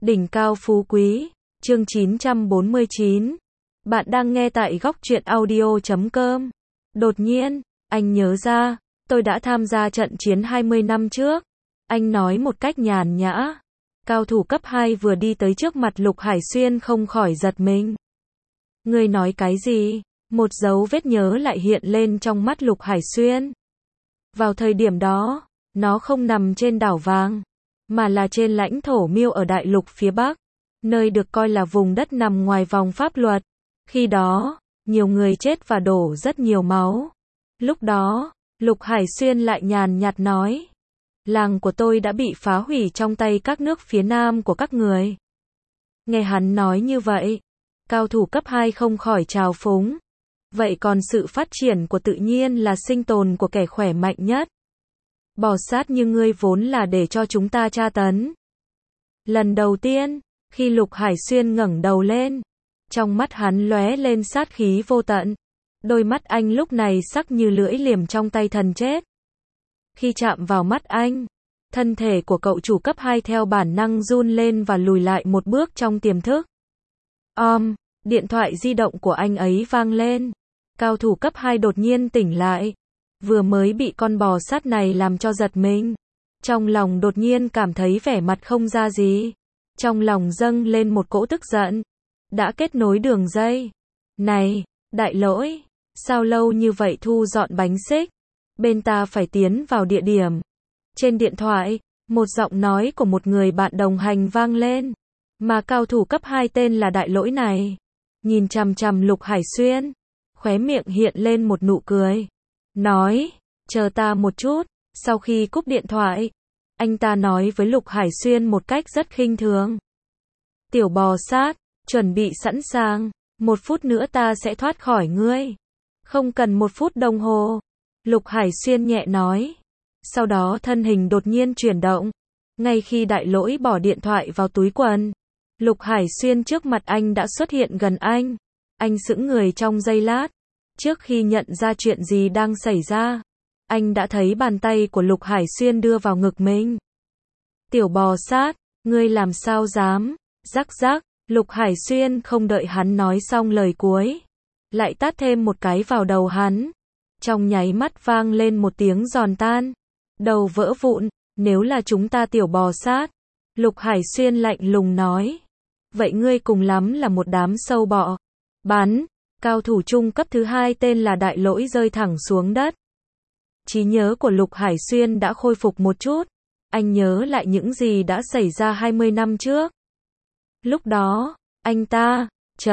Đỉnh cao phú quý, chương 949. Bạn đang nghe tại góc truyện audio.com. Đột nhiên, anh nhớ ra, tôi đã tham gia trận chiến 20 năm trước. Anh nói một cách nhàn nhã. Cao thủ cấp 2 vừa đi tới trước mặt Lục Hải Xuyên không khỏi giật mình. Ngươi nói cái gì? Một dấu vết nhớ lại hiện lên trong mắt Lục Hải Xuyên. Vào thời điểm đó, nó không nằm trên đảo vàng, mà là trên lãnh thổ Miêu ở đại lục phía Bắc, nơi được coi là vùng đất nằm ngoài vòng pháp luật. Khi đó, nhiều người chết và đổ rất nhiều máu. Lúc đó, Lục Hải Xuyên lại nhàn nhạt nói, làng của tôi đã bị phá hủy trong tay các nước phía nam của các người. Nghe hắn nói như vậy, cao thủ cấp 2 không khỏi trào phúng. Vậy còn sự phát triển của tự nhiên là sinh tồn của kẻ khỏe mạnh nhất. Bò sát như ngươi vốn là để cho chúng ta tra tấn. Lần đầu tiên, khi Lục Hải Xuyên ngẩng đầu lên, trong mắt hắn lóe lên sát khí vô tận. Đôi mắt anh lúc này sắc như lưỡi liềm trong tay thần chết. Khi chạm vào mắt anh, thân thể của cậu chủ cấp 2 theo bản năng run lên và lùi lại một bước trong tiềm thức. Điện thoại di động của anh ấy vang lên. Cao thủ cấp 2 đột nhiên tỉnh lại. Vừa mới bị con bò sát này làm cho giật mình. Trong lòng đột nhiên cảm thấy vẻ mặt không ra gì. Trong lòng dâng lên một cỗ tức giận. Đã kết nối đường dây. Này, đại lỗi, sao lâu như vậy thu dọn bánh xích? Bên ta phải tiến vào địa điểm. Trên điện thoại, một giọng nói của một người bạn đồng hành vang lên. Mà cao thủ cấp 2 tên là đại lỗi này nhìn chằm chằm Lục Hải Xuyên, khóe miệng hiện lên một nụ cười. Nói, chờ ta một chút. Sau khi cúp điện thoại, anh ta nói với Lục Hải Xuyên một cách rất khinh thường. Tiểu bò sát, chuẩn bị sẵn sàng. 1 phút nữa ta sẽ thoát khỏi ngươi. Không cần 1 phút đồng hồ. Lục Hải Xuyên nhẹ nói. Sau đó thân hình đột nhiên chuyển động. Ngay khi đại lỗi bỏ điện thoại vào túi quần, Lục Hải Xuyên trước mặt anh đã xuất hiện gần anh. Anh sững người trong giây lát. Trước khi nhận ra chuyện gì đang xảy ra, anh đã thấy bàn tay của Lục Hải Xuyên đưa vào ngực mình. Tiểu bò sát, ngươi làm sao dám? Rắc rắc, Lục Hải Xuyên không đợi hắn nói xong lời cuối, lại tát thêm một cái vào đầu hắn. Trong nháy mắt vang lên một tiếng giòn tan. Đầu vỡ vụn. Nếu là chúng ta tiểu bò sát, Lục Hải Xuyên lạnh lùng nói, vậy ngươi cùng lắm là một đám sâu bọ. Bắn. Cao thủ trung cấp thứ 2 tên là đại lỗi rơi thẳng xuống đất. Trí nhớ của Lục Hải Xuyên đã khôi phục một chút. Anh nhớ lại những gì đã xảy ra 20 năm trước. Lúc đó, anh ta,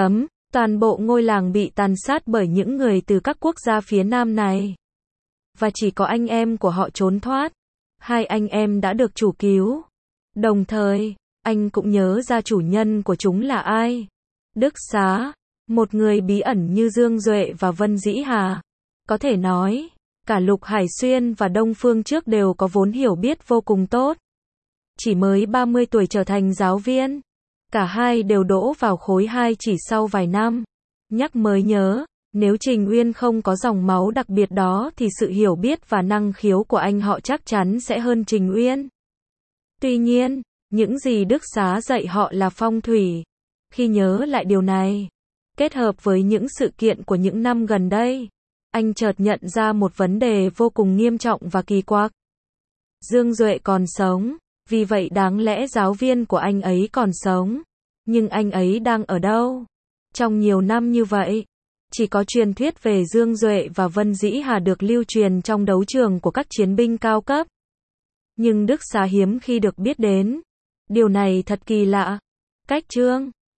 toàn bộ ngôi làng bị tàn sát bởi những người từ các quốc gia phía nam này. Và chỉ có anh em của họ trốn thoát. 2 anh em đã được chủ cứu. Đồng thời, anh cũng nhớ ra chủ nhân của chúng là ai. Đức Xá, một người bí ẩn như Dương Duệ và Vân Dĩ Hà. Có thể nói, cả Lục Hải Xuyên và Đông Phương trước đều có vốn hiểu biết vô cùng tốt. Chỉ mới 30 tuổi trở thành giáo viên. Cả hai đều đỗ vào khối 2 chỉ sau vài năm. Nhắc mới nhớ, nếu Trình Uyên không có dòng máu đặc biệt đó thì sự hiểu biết và năng khiếu của anh họ chắc chắn sẽ hơn Trình Uyên. Tuy nhiên, những gì Đức Xá dạy họ là phong thủy. Khi nhớ lại điều này, kết hợp với những sự kiện của những năm gần đây, anh chợt nhận ra một vấn đề vô cùng nghiêm trọng và kỳ quặc. Dương Duệ còn sống, vì vậy đáng lẽ giáo viên của anh ấy còn sống. Nhưng anh ấy đang ở đâu? Trong nhiều năm như vậy, chỉ có truyền thuyết về Dương Duệ và Vân Dĩ Hà được lưu truyền trong đấu trường của các chiến binh cao cấp. Nhưng Đức Xá hiếm khi được biết đến. Điều này thật kỳ lạ. Cách chương